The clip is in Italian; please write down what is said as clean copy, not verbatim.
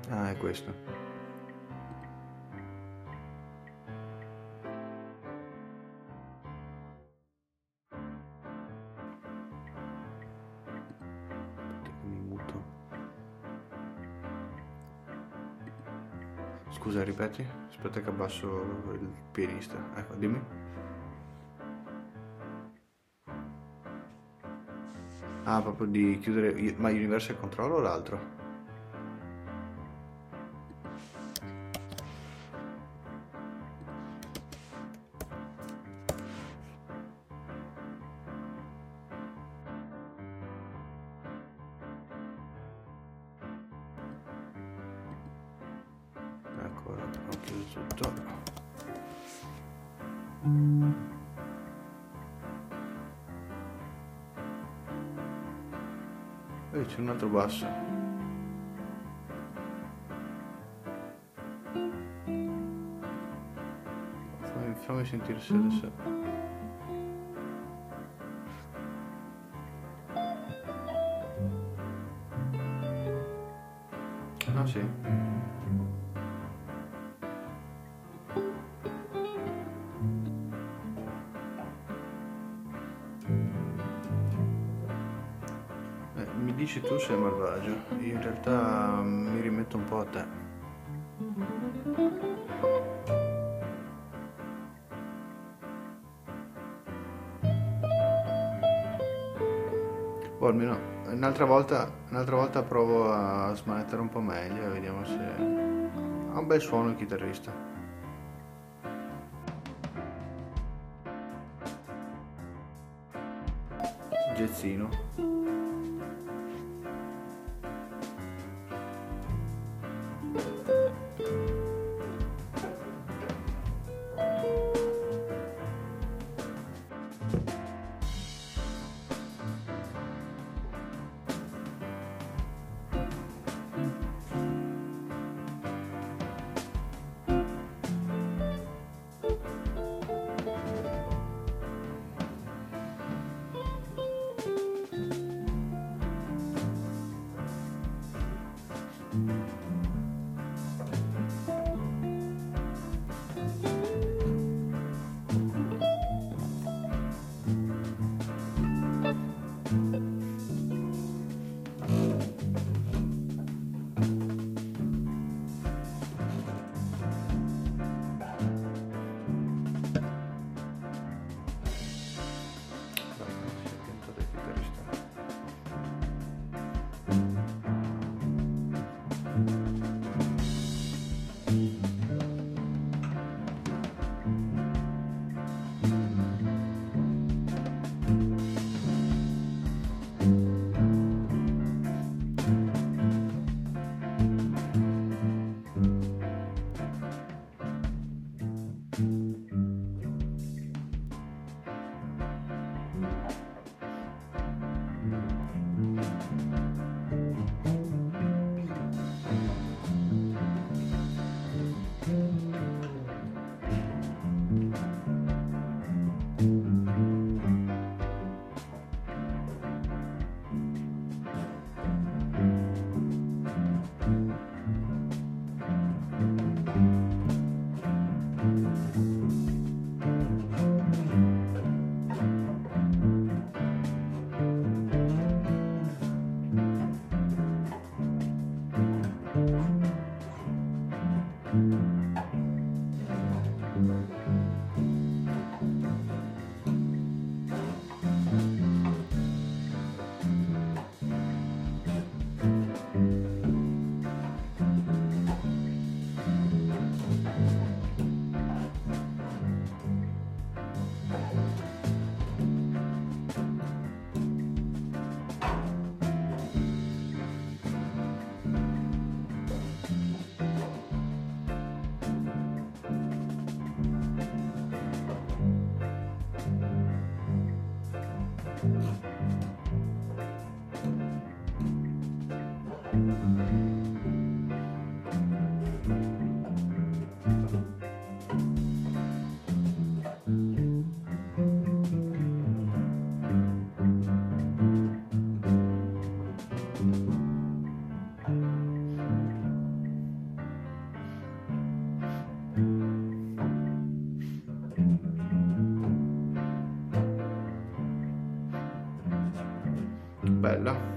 Ah, è questo. Aspetta che mi muto. Scusa, ripeti? Aspetta che abbasso il pianista. Ecco, dimmi. Ah, proprio di chiudere... Ma Universal Control o l'altro? Ecco, ora ho chiuso tutto. C'è un altro basso. Fammi sentire se adesso... Ah sì. Mi dici tu sei malvagio, io in realtà mi rimetto un po' a te. O almeno un'altra volta provo a smanettare un po' meglio e vediamo se ha un bel suono il chitarrista. Jazzino. bella.